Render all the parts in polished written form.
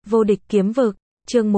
Vô địch kiếm vực, chương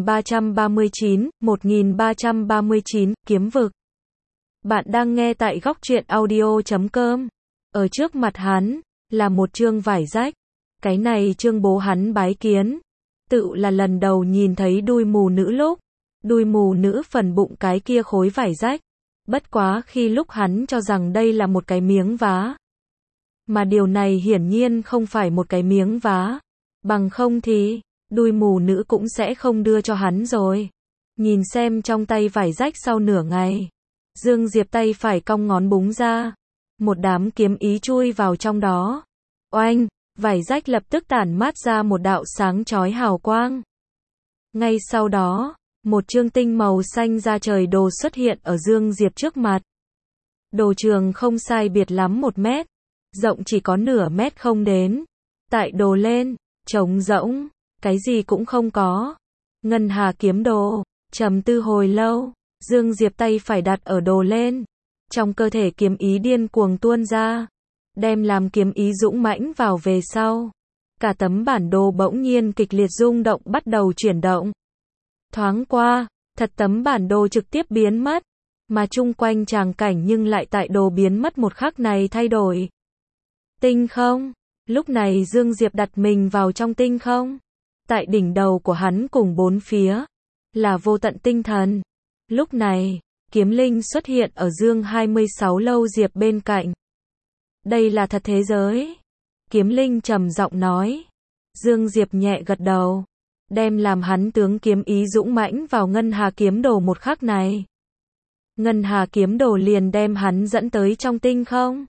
1339, kiếm vực. Bạn đang nghe tại góc truyện audio.com. Ở trước mặt hắn, là một chương vải rách. Cái này chương bố hắn bái kiến. Tự là lần đầu nhìn thấy đuôi mù nữ lúc. Đuôi mù nữ phần bụng cái kia khối vải rách. Bất quá khi lúc hắn cho rằng đây là một cái miếng vá. Mà điều này hiển nhiên không phải một cái miếng vá. Bằng không thì đuôi mù nữ cũng sẽ không đưa cho hắn rồi. Nhìn xem trong tay vải rách sau nửa ngày. Dương Diệp tay phải cong ngón búng ra. Một đám kiếm ý chui vào trong đó. Oanh, vải rách lập tức tản mát ra một đạo sáng chói hào quang. Ngay sau đó, một chương tinh màu xanh da trời đồ xuất hiện ở Dương Diệp trước mặt. Đồ trường không sai biệt lắm 1 mét. Rộng chỉ có nửa mét không đến. Tại đồ lên, trống rỗng. Cái gì cũng không có. Ngân Hà kiếm đồ, trầm tư hồi lâu, Dương Diệp tay phải đặt ở đồ lên. Trong cơ thể kiếm ý điên cuồng tuôn ra, đem làm kiếm ý dũng mãnh vào về sau. Cả tấm bản đồ bỗng nhiên kịch liệt rung động bắt đầu chuyển động. Thoáng qua, thật tấm bản đồ trực tiếp biến mất, mà chung quanh tràng cảnh nhưng lại tại đồ biến mất một khắc này thay đổi. Tinh không, lúc này Dương Diệp đặt mình vào trong tinh không. Tại đỉnh đầu của hắn cùng bốn phía, là vô tận tinh thần. Lúc này, kiếm linh xuất hiện ở Dương 26 lâu Diệp bên cạnh. Đây là thật thế giới. Kiếm linh trầm giọng nói. Dương Diệp nhẹ gật đầu. Đem làm hắn tướng kiếm ý dũng mãnh vào Ngân Hà kiếm đồ một khắc này. Ngân Hà kiếm đồ liền đem hắn dẫn tới trong tinh không.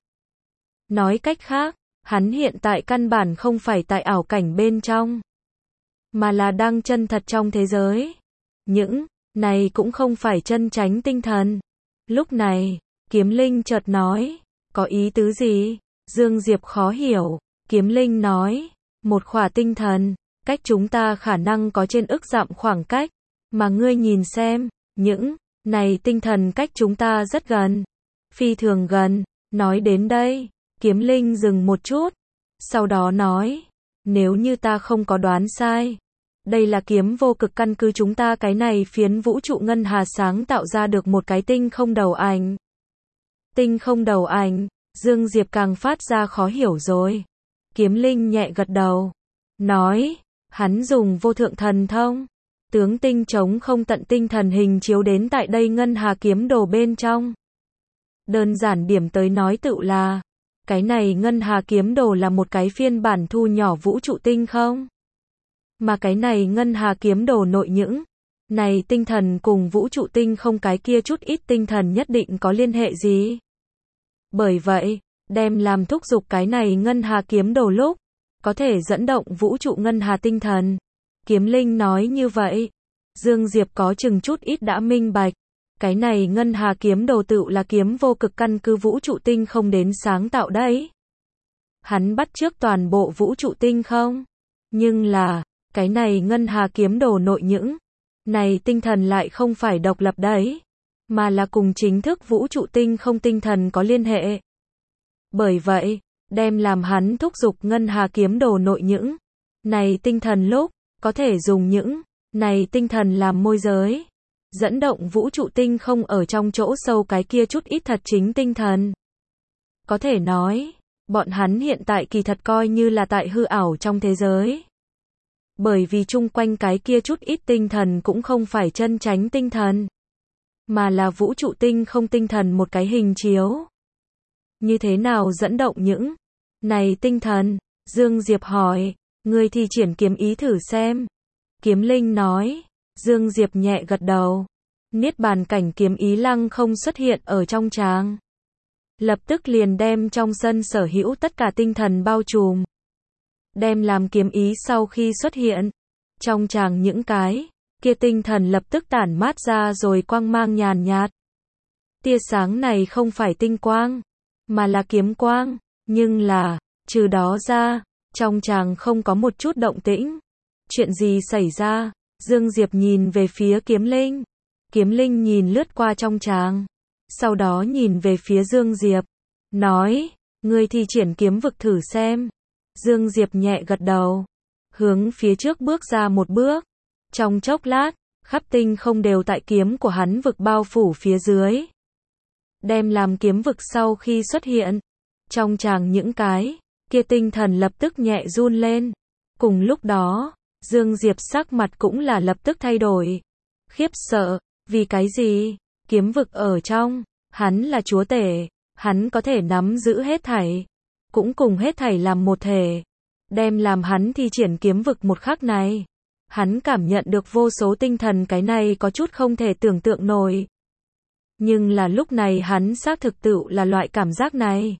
Nói cách khác, hắn hiện tại căn bản không phải tại ảo cảnh bên trong, mà là đang chân thật trong thế giới. Những này cũng không phải chân chánh tinh thần. Lúc này, kiếm linh chợt nói, có ý tứ gì? Dương Diệp khó hiểu. Kiếm linh nói, một khỏa tinh thần, cách chúng ta khả năng có trên ức dặm khoảng cách, mà ngươi nhìn xem, những này tinh thần cách chúng ta rất gần, phi thường gần. Nói đến đây, kiếm linh dừng một chút, sau đó nói, nếu như ta không có đoán sai, đây là kiếm vô cực căn cứ chúng ta cái này phiến vũ trụ Ngân Hà sáng tạo ra được một cái tinh không đầu ảnh. Tinh không đầu ảnh, Dương Diệp càng phát ra khó hiểu rồi. Kiếm linh nhẹ gật đầu, nói, hắn dùng vô thượng thần thông, tướng tinh chống không tận tinh thần hình chiếu đến tại đây Ngân Hà kiếm đồ bên trong. Đơn giản điểm tới nói tự là, cái này Ngân Hà kiếm đồ là một cái phiên bản thu nhỏ vũ trụ tinh không. Mà cái này Ngân Hà kiếm đồ nội những này tinh thần cùng vũ trụ tinh không cái kia chút ít tinh thần nhất định có liên hệ gì. Bởi vậy, đem làm thúc giục cái này Ngân Hà kiếm đồ lúc, có thể dẫn động vũ trụ Ngân Hà tinh thần. Kiếm linh nói như vậy, Dương Diệp có chừng chút ít đã minh bạch. Cái này Ngân Hà kiếm đồ tự là kiếm vô cực căn cứ vũ trụ tinh không đến sáng tạo đấy. Hắn bắt chước toàn bộ vũ trụ tinh không. Nhưng là, cái này Ngân Hà kiếm đồ nội những này tinh thần lại không phải độc lập đấy, mà là cùng chính thức vũ trụ tinh không tinh thần có liên hệ. Bởi vậy, đem làm hắn thúc giục Ngân Hà kiếm đồ nội những này tinh thần lúc, có thể dùng những này tinh thần làm môi giới, dẫn động vũ trụ tinh không ở trong chỗ sâu cái kia chút ít thật chính tinh thần. Có thể nói, bọn hắn hiện tại kỳ thật coi như là tại hư ảo trong thế giới. Bởi vì chung quanh cái kia chút ít tinh thần cũng không phải chân chánh tinh thần, mà là vũ trụ tinh không tinh thần một cái hình chiếu. Như thế nào dẫn động những này tinh thần? Dương Diệp hỏi, ngươi thi triển kiếm ý thử xem. Kiếm linh nói. Dương Diệp nhẹ gật đầu. Niết bàn cảnh kiếm ý lăng không xuất hiện ở trong tràng. Lập tức liền đem trong sân sở hữu tất cả tinh thần bao trùm. Đem làm kiếm ý sau khi xuất hiện, trong tràng những cái kia tinh thần lập tức tản mát ra rồi quang mang nhàn nhạt. Tia sáng này không phải tinh quang, mà là kiếm quang, nhưng là, trừ đó ra, trong tràng không có một chút động tĩnh. Chuyện gì xảy ra? Dương Diệp nhìn về phía kiếm linh. Kiếm linh nhìn lướt qua trong tràng, sau đó nhìn về phía Dương Diệp, nói, ngươi thi triển kiếm vực thử xem. Dương Diệp nhẹ gật đầu. hướng phía trước bước ra một bước. Trong chốc lát, khắp tinh không đều tại kiếm của hắn vực bao phủ phía dưới. Đem làm kiếm vực sau khi xuất hiện, trong tràng những cái kia tinh thần lập tức nhẹ run lên. Cùng lúc đó, Dương Diệp sắc mặt cũng là lập tức thay đổi. Khiếp sợ, vì cái gì? Kiếm vực ở trong, hắn là chúa tể, hắn có thể nắm giữ hết thảy, cũng cùng hết thảy làm một thể. Đem làm hắn thi triển kiếm vực một khắc này, hắn cảm nhận được vô số tinh thần, cái này có chút không thể tưởng tượng nổi. Nhưng là lúc này hắn xác thực tựu là loại cảm giác này.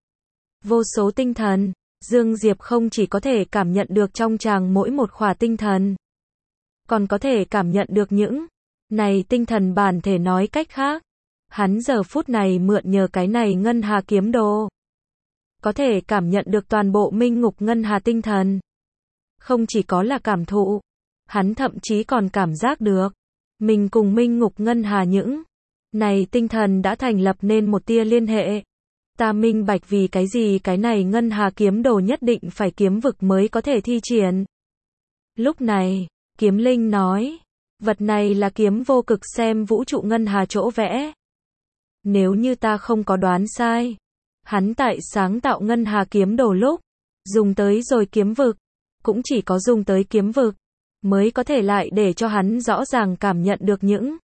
Vô số tinh thần, Dương Diệp không chỉ có thể cảm nhận được trong tràng mỗi một khỏa tinh thần, còn có thể cảm nhận được những này tinh thần bản thể, nói cách khác. Hắn giờ phút này mượn nhờ cái này ngân hà kiếm đồ, có thể cảm nhận được toàn bộ minh ngục ngân hà tinh thần. Không chỉ có là cảm thụ, hắn thậm chí còn cảm giác được, mình cùng minh ngục ngân hà những này tinh thần đã thành lập nên một tia liên hệ. Ta minh bạch vì cái gì cái này ngân hà kiếm đồ nhất định phải kiếm vực mới có thể thi triển. Lúc này, Kiếm Linh nói, vật này là kiếm vô cực xem vũ trụ ngân hà chỗ vẽ. Nếu như ta không có đoán sai, hắn tại sáng tạo ngân hà kiếm đồ lúc, dùng tới rồi kiếm vực, cũng chỉ có dùng tới kiếm vực, mới có thể lại để cho hắn rõ ràng cảm nhận được những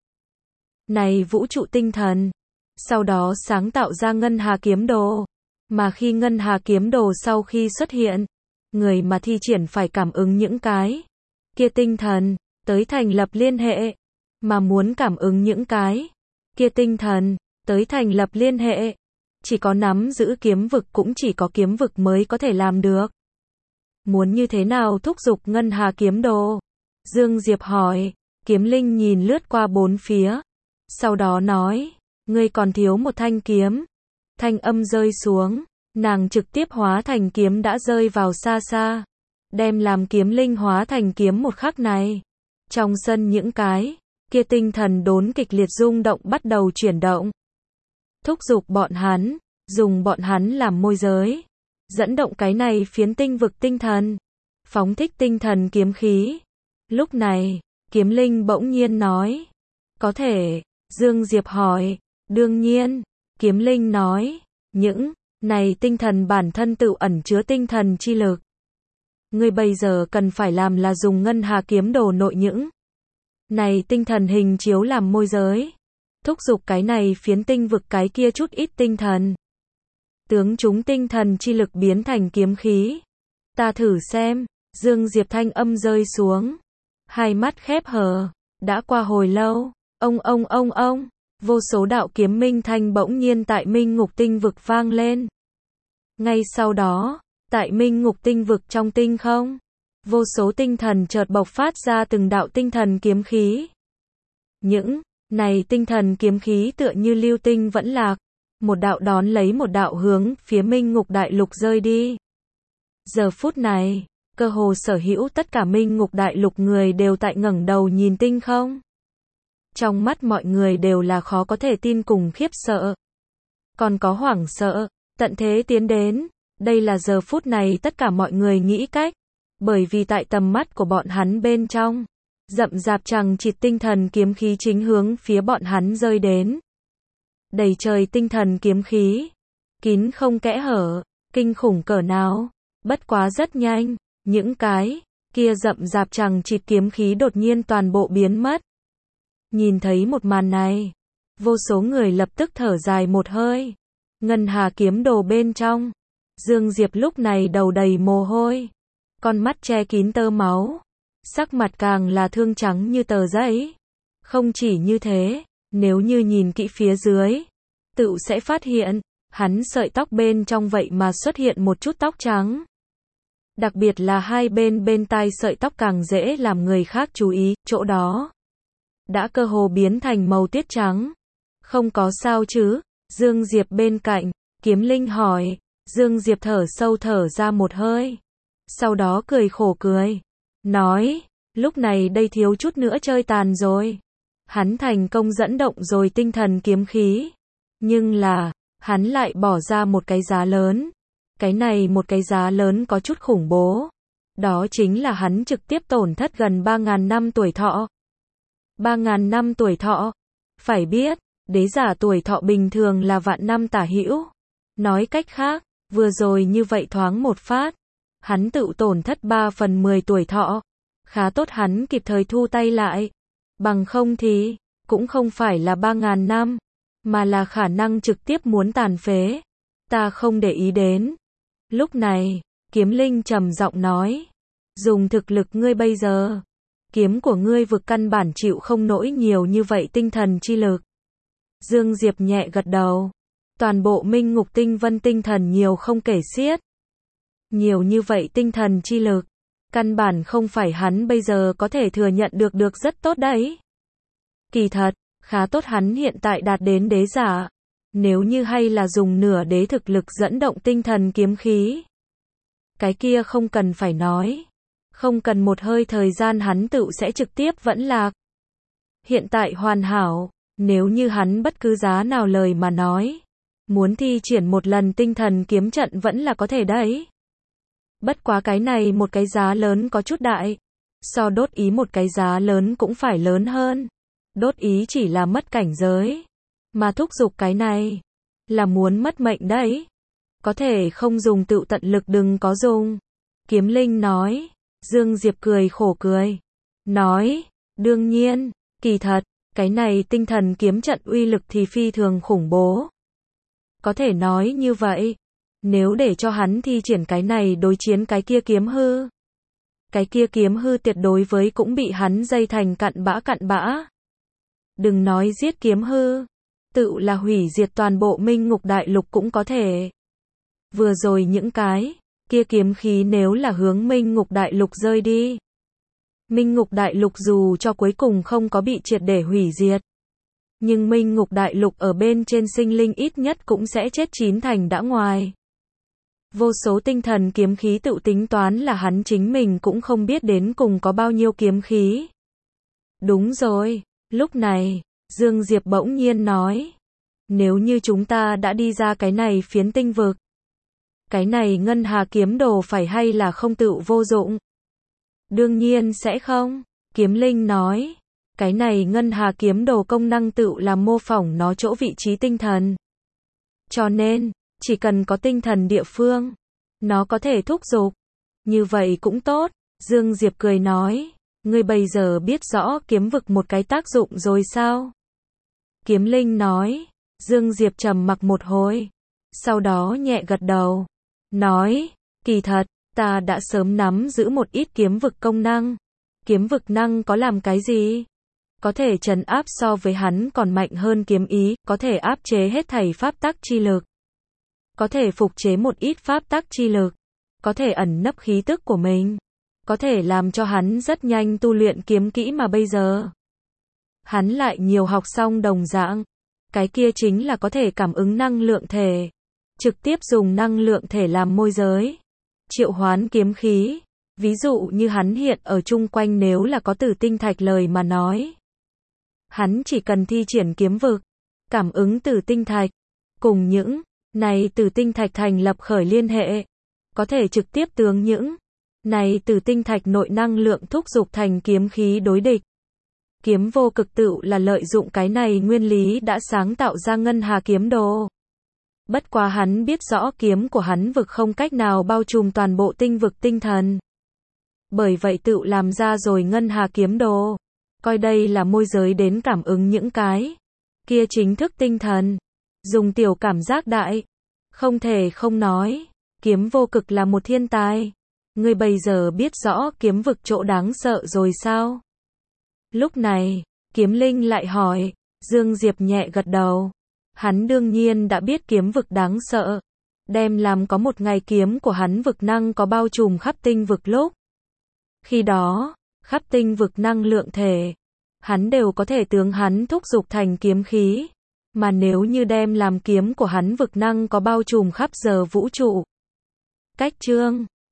này vũ trụ tinh thần. Sau đó sáng tạo ra ngân hà kiếm đồ. Mà khi ngân hà kiếm đồ sau khi xuất hiện, người mà thi triển phải cảm ứng những cái kia tinh thần, tới thành lập liên hệ. Mà muốn cảm ứng những cái kia tinh thần, tới thành lập liên hệ, chỉ có nắm giữ kiếm vực, cũng chỉ có kiếm vực mới có thể làm được. Muốn như thế nào thúc giục ngân hà kiếm đồ? Dương Diệp hỏi. Kiếm Linh nhìn lướt qua bốn phía, sau đó nói, ngươi còn thiếu một thanh kiếm. Thanh âm rơi xuống, nàng trực tiếp hóa thành kiếm đã rơi vào xa xa. Đem làm Kiếm Linh hóa thành kiếm một khắc này, trong sân những cái kia tinh thần đốn kịch liệt rung động, bắt đầu chuyển động. Thúc giục bọn hắn, dùng bọn hắn làm môi giới, dẫn động cái này phiến tinh vực tinh thần, phóng thích tinh thần kiếm khí. Lúc này, Kiếm Linh bỗng nhiên nói, có thể. Dương Diệp hỏi, đương nhiên. Kiếm Linh nói, những này tinh thần bản thân tự ẩn chứa tinh thần chi lực. Ngươi bây giờ cần phải làm là dùng ngân hà kiếm đồ nội những này tinh thần hình chiếu làm môi giới, thúc giục cái này phiến tinh vực cái kia chút ít tinh thần, tướng chúng tinh thần chi lực biến thành kiếm khí. Ta thử xem. Dương Diệp thanh âm rơi xuống, hai mắt khép hờ. Đã qua hồi lâu, ông, vô số đạo kiếm minh thanh bỗng nhiên tại minh ngục tinh vực vang lên. Ngay sau đó, tại minh ngục tinh vực trong tinh không, vô số tinh thần chợt bộc phát ra từng đạo tinh thần kiếm khí. Những này tinh thần kiếm khí tựa như lưu tinh vẫn lạc, một đạo đón lấy một đạo hướng phía minh ngục đại lục rơi đi. Giờ phút này, cơ hồ sở hữu tất cả minh ngục đại lục người đều tại ngẩng đầu nhìn tinh không. Trong mắt mọi người đều là khó có thể tin cùng khiếp sợ. Còn có hoảng sợ, tận thế tiến đến. Đây là giờ phút này tất cả mọi người nghĩ cách. Bởi vì tại tầm mắt của bọn hắn bên trong, rậm rạp chằng chịt tinh thần kiếm khí chính hướng phía bọn hắn rơi đến. Đầy trời tinh thần kiếm khí, kín không kẽ hở, kinh khủng cỡ nào. Bất quá rất nhanh, những cái kia rậm rạp chằng chịt kiếm khí đột nhiên toàn bộ biến mất. Nhìn thấy một màn này, vô số người lập tức thở dài một hơi. Ngân hà kiếm đồ bên trong, Dương Diệp lúc này đầu đầy mồ hôi, con mắt che kín tơ máu, sắc mặt càng là thương trắng như tờ giấy. Không chỉ như thế, nếu như nhìn kỹ phía dưới, tự sẽ phát hiện, hắn sợi tóc bên trong vậy mà xuất hiện một chút tóc trắng. Đặc biệt là hai bên tai sợi tóc càng dễ làm người khác chú ý, chỗ đó đã cơ hồ biến thành màu tiết trắng. Không có sao chứ? Dương Diệp bên cạnh, Kiếm Linh hỏi. Dương Diệp thở sâu thở ra một hơi, sau đó cười khổ cười, nói, lúc này đây thiếu chút nữa chơi tàn rồi. Hắn thành công dẫn động rồi tinh thần kiếm khí, nhưng là, hắn lại bỏ ra một cái giá lớn. Cái này một cái giá lớn có chút khủng bố. Đó chính là hắn trực tiếp tổn thất gần 3.000 năm tuổi thọ. 3.000 năm tuổi thọ. Phải biết, đế giả tuổi thọ bình thường là vạn năm tả hữu. Nói cách khác, vừa rồi như vậy thoáng một phát, hắn tự tổn thất 3/10 tuổi thọ. Khá tốt hắn kịp thời thu tay lại. Bằng không thì, cũng không phải là 3.000 năm, mà là khả năng trực tiếp muốn tàn phế. Ta không để ý đến. Lúc này, Kiếm Linh trầm giọng nói, dùng thực lực ngươi bây giờ, kiếm của ngươi vực căn bản chịu không nổi nhiều như vậy tinh thần chi lực. Dương Diệp nhẹ gật đầu. Toàn bộ Minh Ngục Tinh Vân tinh thần nhiều không kể xiết. Nhiều như vậy tinh thần chi lực, căn bản không phải hắn bây giờ có thể thừa nhận được rất tốt đấy. Kỳ thật, khá tốt hắn hiện tại đạt đến đế giả. Nếu như hay là dùng nửa đế thực lực dẫn động tinh thần kiếm khí, cái kia không cần phải nói. Không cần một hơi thời gian hắn tự sẽ trực tiếp vẫn lạc. Hiện tại hoàn hảo, nếu như hắn bất cứ giá nào lời mà nói, muốn thi triển một lần tinh thần kiếm trận vẫn là có thể đấy. Bất quá cái này một cái giá lớn có chút đại. So đốt ý một cái giá lớn cũng phải lớn hơn. Đốt ý chỉ là mất cảnh giới. Mà thúc giục cái này, là muốn mất mệnh đấy. Có thể không dùng tự tận lực đừng có dùng. Kiếm Linh nói. Dương Diệp cười khổ cười. Nói, đương nhiên, kỳ thật, cái này tinh thần kiếm trận uy lực thì phi thường khủng bố. Có thể nói như vậy, nếu để cho hắn thi triển cái này đối chiến cái kia kiếm hư, cái kia kiếm hư tuyệt đối với cũng bị hắn dây thành cặn bã. Đừng nói giết kiếm hư, tự là hủy diệt toàn bộ Minh Ngục Đại Lục cũng có thể. Vừa rồi những cái kia kiếm khí nếu là hướng Minh Ngục Đại Lục rơi đi, Minh Ngục Đại Lục dù cho cuối cùng không có bị triệt để hủy diệt, nhưng Minh Ngục Đại Lục ở bên trên sinh linh ít nhất cũng sẽ chết chín thành đã ngoài. Vô số tinh thần kiếm khí tự tính toán là hắn chính mình cũng không biết đến cùng có bao nhiêu kiếm khí. Đúng rồi, lúc này, Dương Diệp bỗng nhiên nói, nếu như chúng ta đã đi ra cái này phiến tinh vực, cái này ngân hà kiếm đồ phải hay là không tự vô dụng? Đương nhiên sẽ không, Kiếm Linh nói. Cái này ngân hà kiếm đồ công năng tự là mô phỏng nó chỗ vị trí tinh thần. Cho nên, chỉ cần có tinh thần địa phương, nó có thể thúc giục. Như vậy cũng tốt, Dương Diệp cười nói. Ngươi bây giờ biết rõ kiếm vực một cái tác dụng rồi sao? Kiếm Linh nói. Dương Diệp trầm mặc một hồi, sau đó nhẹ gật đầu. Nói, kỳ thật, ta đã sớm nắm giữ một ít kiếm vực công năng. Kiếm vực năng có làm cái gì? Có thể trấn áp so với hắn còn mạnh hơn kiếm ý, có thể áp chế hết thảy pháp tắc chi lực. Có thể phục chế một ít pháp tắc chi lực. Có thể ẩn nấp khí tức của mình. Có thể làm cho hắn rất nhanh tu luyện kiếm kỹ mà bây giờ. Hắn lại nhiều học xong đồng dạng. Cái kia chính là có thể cảm ứng năng lượng thể. Trực tiếp dùng năng lượng thể làm môi giới. Triệu hoán kiếm khí. Ví dụ như hắn hiện ở chung quanh nếu là có tử tinh thạch lời mà nói. Hắn chỉ cần thi triển kiếm vực. Cảm ứng tử tinh thạch. Cùng những này tử tinh thạch thành lập khởi liên hệ. Có thể trực tiếp tướng những này tử tinh thạch nội năng lượng thúc giục thành kiếm khí đối địch. Kiếm vô cực tự là lợi dụng cái này nguyên lý đã sáng tạo ra ngân hà kiếm đồ. Bất quá hắn biết rõ kiếm của hắn vực không cách nào bao trùm toàn bộ tinh vực tinh thần. Bởi vậy tự làm ra rồi ngân hà kiếm đồ. Coi đây là môi giới đến cảm ứng những cái kia chính thức tinh thần. Dùng tiểu cảm giác đại. Không thể không nói. Kiếm vô cực là một thiên tài. Ngươi bây giờ biết rõ kiếm vực chỗ đáng sợ rồi sao? Lúc này, Kiếm Linh lại hỏi. Dương Diệp nhẹ gật đầu. Hắn đương nhiên đã biết kiếm vực đáng sợ. Đem làm có một ngày kiếm của hắn vực năng có bao trùm khắp tinh vực lúc. Khi đó, khắp tinh vực năng lượng thể, hắn đều có thể tướng hắn thúc giục thành kiếm khí. Mà nếu như đem làm kiếm của hắn vực năng có bao trùm khắp giờ vũ trụ. Cách chương